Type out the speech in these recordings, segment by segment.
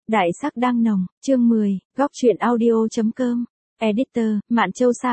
Đại sắc đang nồng, chương 10, góc truyện audio.com. Editor, Mạn Châu Sa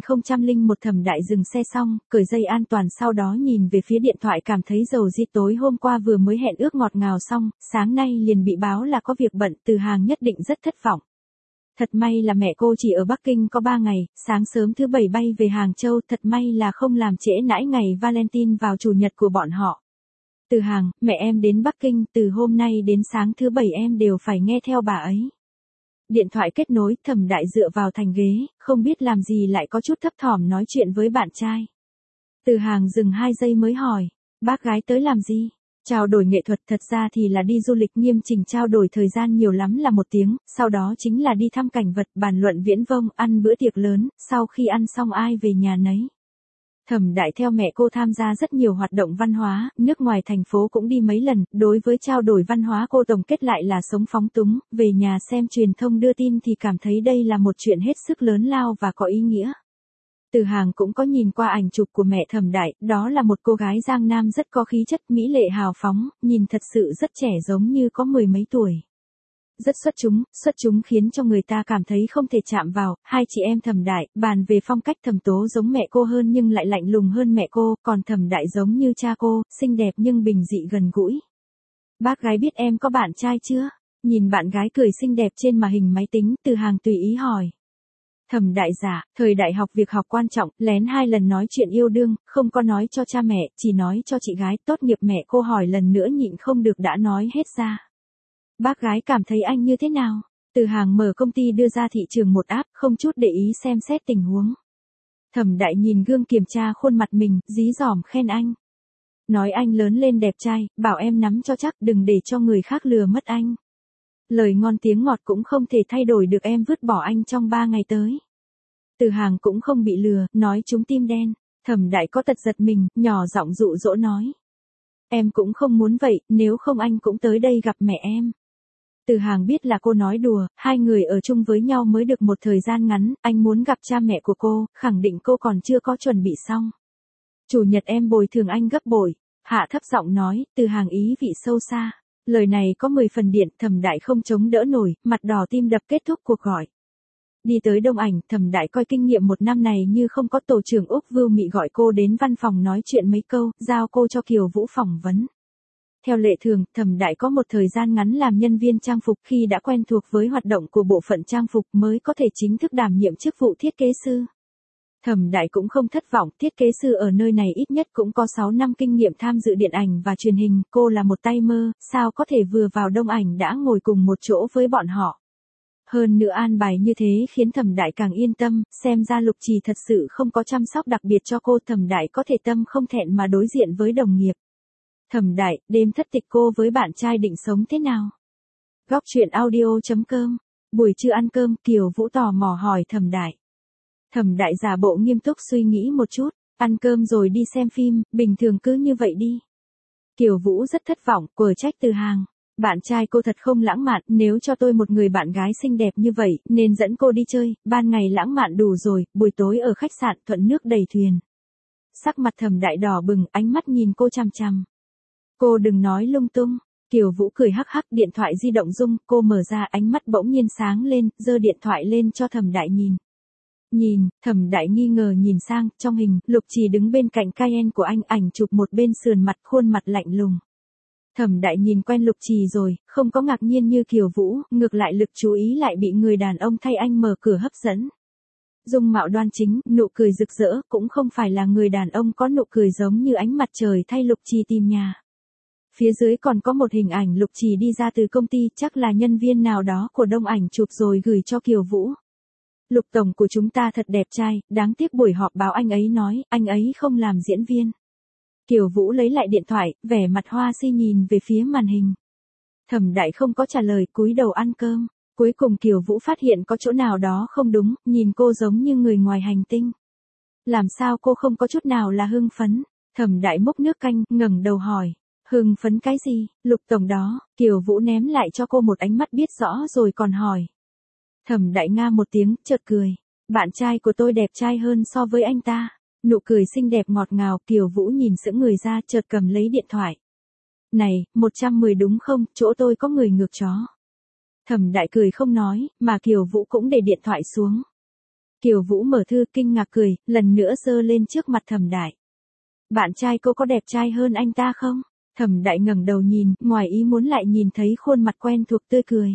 2001. Thẩm Đại dừng xe xong, cởi dây an toàn sau đó nhìn về phía điện thoại cảm thấy dầu di tối hôm qua vừa mới hẹn ước ngọt ngào xong, sáng nay liền bị báo là có việc bận, Từ Hàng nhất định rất thất vọng. Thật may là mẹ cô chỉ ở Bắc Kinh có 3 ngày, sáng sớm thứ Bảy bay về Hàng Châu, thật may là không làm trễ nãi ngày Valentine vào Chủ nhật của bọn họ. Từ Hàng, mẹ em đến Bắc Kinh, từ hôm nay đến sáng thứ Bảy em đều phải nghe theo bà ấy. Điện thoại kết nối, Thẩm Đại dựa vào thành ghế, không biết làm gì lại có chút thấp thỏm nói chuyện với bạn trai. Từ Hàng dừng 2 giây mới hỏi, bác gái tới làm gì? Trao đổi nghệ thuật, thật ra thì là đi du lịch, nghiêm chỉnh trao đổi thời gian nhiều lắm là 1 tiếng, sau đó chính là đi thăm cảnh vật, bàn luận viễn vông, ăn bữa tiệc lớn, sau khi ăn xong ai về nhà nấy. Thẩm Đại theo mẹ cô tham gia rất nhiều hoạt động văn hóa, nước ngoài thành phố cũng đi mấy lần, đối với trao đổi văn hóa cô tổng kết lại là sống phóng túng, về nhà xem truyền thông đưa tin thì cảm thấy đây là một chuyện hết sức lớn lao và có ý nghĩa. Từ Hàng cũng có nhìn qua ảnh chụp của mẹ Thẩm Đại, đó là một cô gái Giang Nam rất có khí chất, mỹ lệ hào phóng, nhìn thật sự rất trẻ giống như có 10 mấy tuổi. Rất xuất chúng khiến cho người ta cảm thấy không thể chạm vào. Hai chị em Thẩm Đại, bàn về phong cách Thẩm Tố giống mẹ cô hơn nhưng lại lạnh lùng hơn mẹ cô, còn Thẩm Đại giống như cha cô, xinh đẹp nhưng bình dị gần gũi. Bác gái biết em có bạn trai chưa? Nhìn bạn gái cười xinh đẹp trên màn hình máy tính, Từ Hàng tùy ý hỏi. Thẩm Đại giả, thời đại học việc học quan trọng, lén 2 lần nói chuyện yêu đương, không có nói cho cha mẹ, chỉ nói cho chị gái. Tốt nghiệp mẹ cô hỏi lần nữa nhịn không được đã nói hết ra. Bác gái cảm thấy anh như thế nào? Từ Hàng mở công ty đưa ra thị trường một app, không chút để ý xem xét tình huống. Thẩm Đại nhìn gương kiểm tra khuôn mặt mình, dí dỏm khen anh. Nói anh lớn lên đẹp trai, bảo em nắm cho chắc, đừng để cho người khác lừa mất anh. Lời ngon tiếng ngọt cũng không thể thay đổi được em vứt bỏ anh trong 3 ngày tới. Từ Hàng cũng không bị lừa, nói trúng tim đen. Thẩm Đại có tật giật mình, nhỏ giọng dụ dỗ nói. Em cũng không muốn vậy, nếu không anh cũng tới đây gặp mẹ em. Từ Hàng biết là cô nói đùa, 2 người ở chung với nhau mới được một thời gian ngắn, anh muốn gặp cha mẹ của cô, khẳng định cô còn chưa có chuẩn bị xong. Chủ nhật em bồi thường anh gấp bội, hạ thấp giọng nói, Từ Hàng ý vị sâu xa. Lời này có 10 phần điện, Thẩm Đại không chống đỡ nổi, mặt đỏ tim đập kết thúc cuộc gọi. Đi tới Đông Ảnh, Thẩm Đại coi kinh nghiệm 1 năm này như không có. Tổ trưởng Úc Vưu Mị gọi cô đến văn phòng nói chuyện mấy câu, giao cô cho Kiều Vũ phỏng vấn. Theo lệ thường, Thẩm Đại có một thời gian ngắn làm nhân viên trang phục, khi đã quen thuộc với hoạt động của bộ phận trang phục mới có thể chính thức đảm nhiệm chức vụ thiết kế sư. Thẩm Đại cũng không thất vọng, thiết kế sư ở nơi này ít nhất cũng có 6 năm kinh nghiệm tham dự điện ảnh và truyền hình, cô là một tay mơ, sao có thể vừa vào Đông Ảnh đã ngồi cùng một chỗ với bọn họ. Hơn nữa an bài như thế khiến Thẩm Đại càng yên tâm, xem ra Lục Trì thật sự không có chăm sóc đặc biệt cho cô. Thẩm Đại có thể tâm không thẹn mà đối diện với đồng nghiệp. Thẩm Đại, đêm thất tịch cô với bạn trai định sống thế nào? Góc truyện audio.com. Buổi trưa ăn cơm, Kiều Vũ tò mò hỏi Thẩm Đại. Thẩm Đại giả bộ nghiêm túc suy nghĩ một chút, ăn cơm rồi đi xem phim, bình thường cứ như vậy đi. Kiều Vũ rất thất vọng, quở trách Từ Hàng. Bạn trai cô thật không lãng mạn, nếu cho tôi một người bạn gái xinh đẹp như vậy, nên dẫn cô đi chơi, ban ngày lãng mạn đủ rồi, buổi tối ở khách sạn thuận nước đầy thuyền. Sắc mặt Thẩm Đại đỏ bừng, ánh mắt nhìn cô chằm chằm. Cô đừng nói lung tung. Kiều Vũ cười hắc hắc, điện thoại di động rung, cô mở ra, ánh mắt bỗng nhiên sáng lên, giơ điện thoại lên cho Thẩm Đại nhìn. Thẩm Đại nghi ngờ nhìn sang, trong hình, Lục Trì đứng bên cạnh Cayenne của anh, ảnh chụp một bên sườn mặt, khuôn mặt lạnh lùng. Thẩm Đại nhìn quen Lục Trì rồi, không có ngạc nhiên như Kiều Vũ, ngược lại lực chú ý lại bị người đàn ông thay anh mở cửa hấp dẫn. Dung mạo đoan chính, nụ cười rực rỡ, cũng không phải là người đàn ông có nụ cười giống như ánh mặt trời thay Lục Trì tìm nhà. Phía dưới còn có một hình ảnh Lục Trì đi ra từ công ty, chắc là nhân viên nào đó của Đông Ảnh chụp rồi gửi cho Kiều Vũ. Lục tổng của chúng ta thật đẹp trai, đáng tiếc buổi họp báo anh ấy nói, anh ấy không làm diễn viên. Kiều Vũ lấy lại điện thoại, vẻ mặt hoa si nhìn về phía màn hình. Thẩm Đại không có trả lời, cúi đầu ăn cơm. Cuối cùng Kiều Vũ phát hiện có chỗ nào đó không đúng, nhìn cô giống như người ngoài hành tinh. Làm sao cô không có chút nào là hưng phấn? Thẩm Đại múc nước canh, ngẩng đầu hỏi. Hưng phấn cái gì? Lục tổng đó. Kiều Vũ ném lại cho cô một ánh mắt biết rõ rồi còn hỏi. Thẩm Đại nga một tiếng, chợt cười. Bạn trai của tôi đẹp trai hơn so với anh ta. Nụ cười xinh đẹp ngọt ngào, Kiều Vũ nhìn sững người ra, chợt cầm lấy điện thoại. Này, 110 đúng không, chỗ tôi có người ngược chó. Thẩm Đại cười không nói, mà Kiều Vũ cũng để điện thoại xuống. Kiều Vũ mở thư kinh ngạc cười, lần nữa giơ lên trước mặt Thẩm Đại. Bạn trai cô có đẹp trai hơn anh ta không? Thẩm Đại ngẩng đầu nhìn, ngoài ý muốn lại nhìn thấy khuôn mặt quen thuộc tươi cười.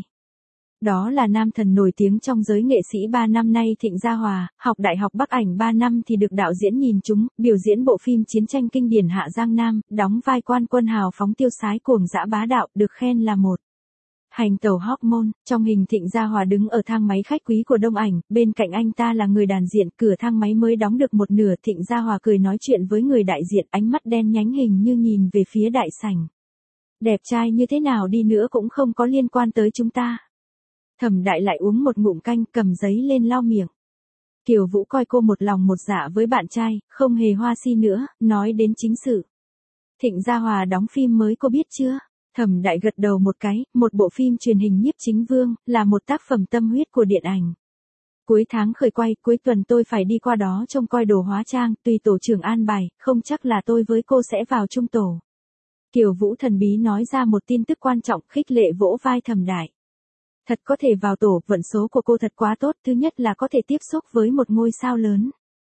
Đó là nam thần nổi tiếng trong giới nghệ sĩ 3 năm nay Thịnh Gia Hòa, học Đại học Bắc Ảnh 3 năm thì được đạo diễn nhìn trúng, biểu diễn bộ phim chiến tranh kinh điển Hạ Giang Nam, đóng vai quan quân hào phóng tiêu sái cuồng dã bá đạo, được khen là một hành tẩu hormone. Trong hình Thịnh Gia Hòa đứng ở thang máy khách quý của Đông Ảnh, bên cạnh anh ta là người đàn diện, cửa thang máy mới đóng được một nửa. Thịnh Gia Hòa cười nói chuyện với người đại diện, ánh mắt đen nhánh hình như nhìn về phía đại sảnh. Đẹp trai như thế nào đi nữa cũng không có liên quan tới chúng ta. Thẩm Đại lại uống một ngụm canh, cầm giấy lên lau miệng. Kiều Vũ coi cô một lòng một dạ với bạn trai, không hề hoa si nữa, nói đến chính sự. Thịnh Gia Hòa đóng phim mới cô biết chưa? Thẩm Đại gật đầu một cái, một bộ phim truyền hình Nhiếp Chính Vương, là một tác phẩm tâm huyết của điện ảnh. Cuối tháng khởi quay, cuối tuần tôi phải đi qua đó trông coi đồ hóa trang, tùy tổ trưởng an bài, không chắc là tôi với cô sẽ vào chung tổ. Kiều Vũ thần bí nói ra một tin tức quan trọng, khích lệ vỗ vai Thẩm Đại. Thật có thể vào tổ, vận số của cô thật quá tốt, thứ nhất là có thể tiếp xúc với một ngôi sao lớn.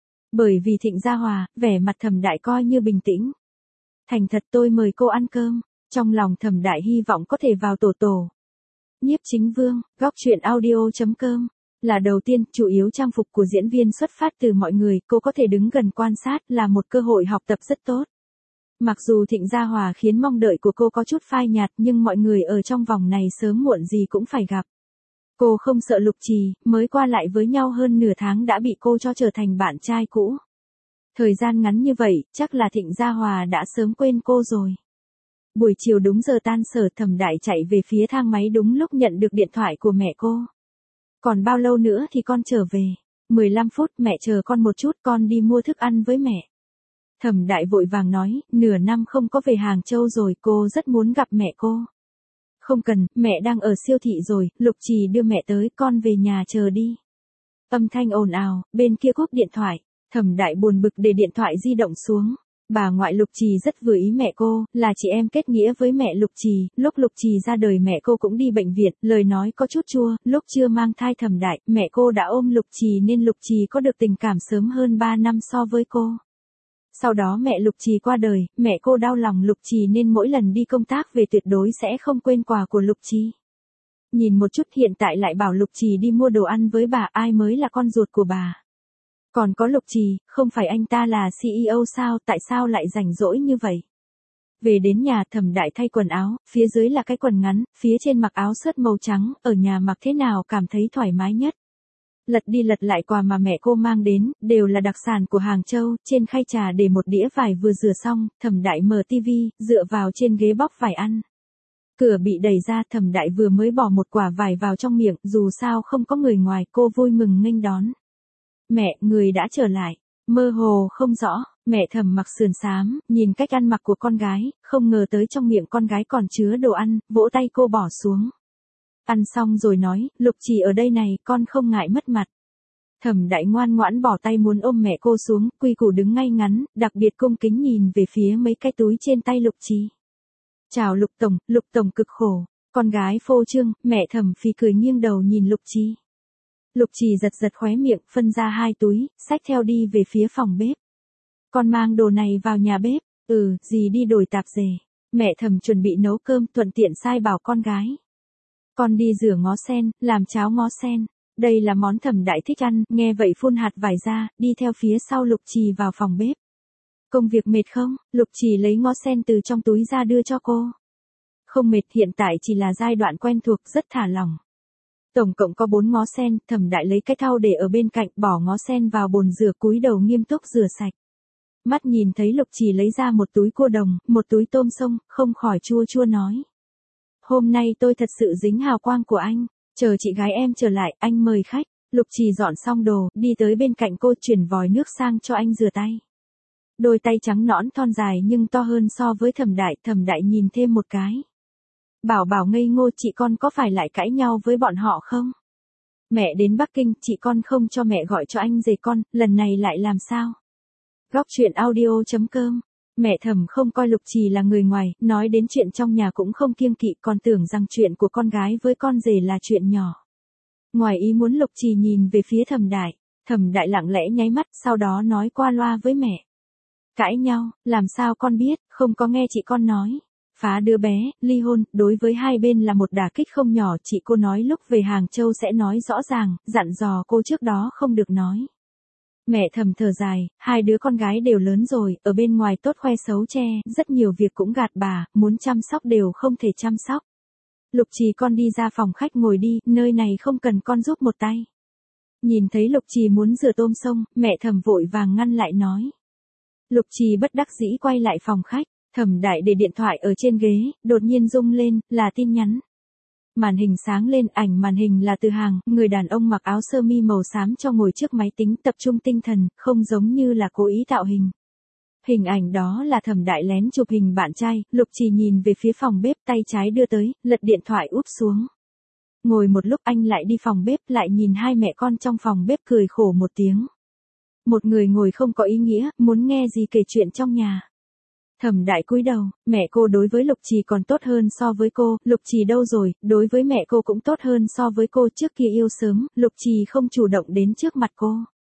Bởi vì Thịnh Gia Hòa, vẻ mặt Thẩm Đại coi như bình tĩnh. Thành thật tôi mời cô ăn cơm, trong lòng Thẩm Đại hy vọng có thể vào tổ. Nhiếp Chính Vương, góc truyện audio.com, là đầu tiên, chủ yếu trang phục của diễn viên xuất phát từ mọi người, cô có thể đứng gần quan sát là một cơ hội học tập rất tốt. Mặc dù Thịnh Gia Hòa khiến mong đợi của cô có chút phai nhạt nhưng mọi người ở trong vòng này sớm muộn gì cũng phải gặp. Cô không sợ Lục Trì, mới qua lại với nhau hơn nửa tháng đã bị cô cho trở thành bạn trai cũ. Thời gian ngắn như vậy, chắc là Thịnh Gia Hòa đã sớm quên cô rồi. Buổi chiều đúng giờ tan sở, Thẩm Đại chạy về phía thang máy đúng lúc nhận được điện thoại của mẹ cô. Còn bao lâu nữa thì con trở về? 15 phút, mẹ chờ con một chút, con đi mua thức ăn với mẹ. Thẩm Đại vội vàng nói, nửa năm không có về Hàng Châu rồi, cô rất muốn gặp mẹ cô. Không cần, mẹ đang ở siêu thị rồi, Lục Trì đưa mẹ tới, con về nhà chờ đi. Âm thanh ồn ào, bên kia cúp điện thoại, Thẩm Đại buồn bực để điện thoại di động xuống. Bà ngoại Lục Trì rất vừa ý mẹ cô, là chị em kết nghĩa với mẹ Lục Trì, lúc Lục Trì ra đời mẹ cô cũng đi bệnh viện, lời nói có chút chua, lúc chưa mang thai Thẩm Đại, mẹ cô đã ôm Lục Trì nên Lục Trì có được tình cảm sớm hơn 3 năm so với cô. Sau đó mẹ Lục Trì qua đời, mẹ cô đau lòng Lục Trì nên mỗi lần đi công tác về tuyệt đối sẽ không quên quà của Lục Trì. Nhìn một chút hiện tại lại bảo Lục Trì đi mua đồ ăn với bà, ai mới là con ruột của bà. Còn có Lục Trì, không phải anh ta là CEO sao, tại sao lại rảnh rỗi như vậy? Về đến nhà Thẩm Đại thay quần áo, phía dưới là cái quần ngắn, phía trên mặc áo sớt màu trắng, ở nhà mặc thế nào cảm thấy thoải mái nhất. Lật đi lật lại quà mà mẹ cô mang đến, đều là đặc sản của Hàng Châu, trên khay trà để một đĩa vải vừa rửa xong, Thẩm Đại mở tivi, dựa vào trên ghế bóc vải ăn. Cửa bị đẩy ra, Thẩm Đại vừa mới bỏ một quả vải vào trong miệng, dù sao không có người ngoài, cô vui mừng nghênh đón. Mẹ, người đã trở lại. Mơ hồ không rõ, mẹ Thẩm mặc sườn xám, nhìn cách ăn mặc của con gái, không ngờ tới trong miệng con gái còn chứa đồ ăn, vỗ tay cô bỏ xuống. Ăn xong rồi nói, Lục Trì ở đây này, con không ngại mất mặt. Thẩm Đại ngoan ngoãn bỏ tay muốn ôm mẹ cô xuống, quy củ đứng ngay ngắn, đặc biệt cung kính nhìn về phía mấy cái túi trên tay Lục Trì. Chào Lục Tổng cực khổ. Con gái phô trương, mẹ Thẩm phì cười nghiêng đầu nhìn Lục Trì. Lục Trì giật giật khóe miệng, phân ra 2 túi, xách theo đi về phía phòng bếp. Con mang đồ này vào nhà bếp, gì đi đổi tạp dề. Mẹ Thẩm chuẩn bị nấu cơm, thuận tiện sai bảo con gái. Con đi rửa ngó sen, làm cháo ngó sen. Đây là món Thẩm Đại thích ăn, nghe vậy phun hạt vải ra, đi theo phía sau Lục Trì vào phòng bếp. Công việc mệt không? Lục Trì lấy ngó sen từ trong túi ra đưa cho cô. Không mệt, hiện tại chỉ là giai đoạn quen thuộc, rất thả lỏng. Tổng cộng có 4 ngó sen, Thẩm Đại lấy cái thau để ở bên cạnh, bỏ ngó sen vào bồn rửa, cúi đầu nghiêm túc rửa sạch. Mắt nhìn thấy Lục Trì lấy ra một túi cua đồng, một túi tôm sông, không khỏi chua chua nói. Hôm nay tôi thật sự dính hào quang của anh, chờ chị gái em trở lại, anh mời khách. Lục Trì dọn xong đồ, đi tới bên cạnh cô, chuyển vòi nước sang cho anh rửa tay. Đôi tay trắng nõn thon dài nhưng to hơn so với Thẩm Đại nhìn thêm một cái. Bảo ngây ngô, chị con có phải lại cãi nhau với bọn họ không? Mẹ đến Bắc Kinh, chị con không cho mẹ gọi cho anh rể con, lần này lại làm sao? Góc truyện audio.com Mẹ Thẩm không coi Lục Trì là người ngoài, nói đến chuyện trong nhà cũng không kiêng kỵ, còn tưởng rằng chuyện của con gái với con rể là chuyện nhỏ. Ngoài ý muốn Lục Trì nhìn về phía Thẩm Đại lặng lẽ nháy mắt, sau đó nói qua loa với mẹ. Cãi nhau, làm sao con biết, không có nghe chị con nói. Phá đứa bé, ly hôn, đối với hai bên là một đả kích không nhỏ, chị cô nói lúc về Hàng Châu sẽ nói rõ ràng, dặn dò cô trước đó không được nói. Mẹ Thẩm thở dài, hai đứa con gái đều lớn rồi, ở bên ngoài tốt khoe xấu che, rất nhiều việc cũng gạt bà, muốn chăm sóc đều không thể chăm sóc. Lục Trì con đi ra phòng khách ngồi đi, nơi này không cần con giúp một tay. Nhìn thấy Lục Trì muốn rửa tôm sông, mẹ Thẩm vội vàng ngăn lại nói. Lục Trì bất đắc dĩ quay lại phòng khách, Thẩm Đại để điện thoại ở trên ghế, đột nhiên rung lên, là tin nhắn. Màn hình sáng lên, ảnh màn hình là Từ Hàng, người đàn ông mặc áo sơ mi màu xám cho ngồi trước máy tính tập trung tinh thần, không giống như là cố ý tạo hình. Hình ảnh đó là Thẩm Đại lén chụp hình bạn trai, Lục Trì nhìn về phía phòng bếp, tay trái đưa tới, lật điện thoại úp xuống. Ngồi một lúc anh lại đi phòng bếp, lại nhìn hai mẹ con trong phòng bếp cười khổ một tiếng. Một người ngồi không có ý nghĩa, muốn nghe gì kể chuyện trong nhà. Thẩm Đại cúi đầu, mẹ cô đối với Lục Trì còn tốt hơn so với cô, Lục Trì đâu rồi, đối với mẹ cô cũng tốt hơn so với cô, trước kia yêu sớm, Lục Trì không chủ động đến trước mặt cô.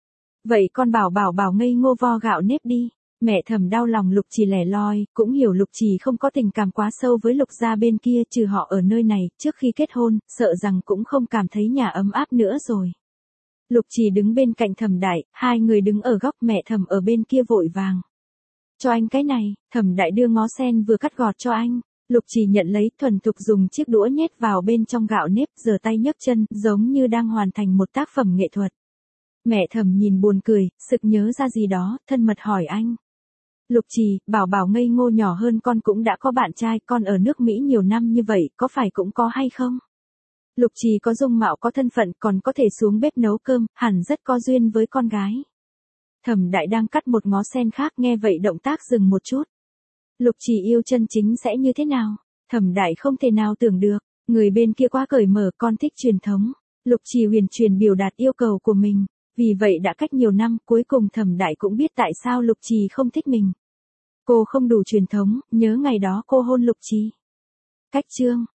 Vậy con bảo ngây ngô vo gạo nếp đi. Mẹ Thẩm đau lòng Lục Trì lẻ loi, cũng hiểu Lục Trì không có tình cảm quá sâu với Lục gia bên kia, trừ họ ở nơi này, trước khi kết hôn, sợ rằng cũng không cảm thấy nhà ấm áp nữa rồi. Lục Trì đứng bên cạnh Thẩm Đại, hai người đứng ở góc, mẹ Thẩm ở bên kia vội vàng. Cho anh cái này, Thẩm Đại đưa ngó sen vừa cắt gọt cho anh. Lục Trì nhận lấy, thuần thục dùng chiếc đũa nhét vào bên trong gạo nếp, giở tay nhấc chân, giống như đang hoàn thành một tác phẩm nghệ thuật. Mẹ Thẩm nhìn buồn cười, sực nhớ ra gì đó, thân mật hỏi anh. Lục Trì, bảo ngây ngô nhỏ hơn con cũng đã có bạn trai, con ở nước Mỹ nhiều năm như vậy, có phải cũng có hay không? Lục Trì có dung mạo có thân phận, còn có thể xuống bếp nấu cơm, hẳn rất có duyên với con gái. Thẩm Đại đang cắt một ngó sen khác, nghe vậy động tác dừng một chút. Lục Trì yêu chân chính sẽ như thế nào? Thẩm Đại không thể nào tưởng được, người bên kia quá cởi mở, con thích truyền thống. Lục Trì huyền truyền biểu đạt yêu cầu của mình, vì vậy đã cách nhiều năm, cuối cùng Thẩm Đại cũng biết tại sao Lục Trì không thích mình. Cô không đủ truyền thống, nhớ ngày đó cô hôn Lục Trì. Cách chương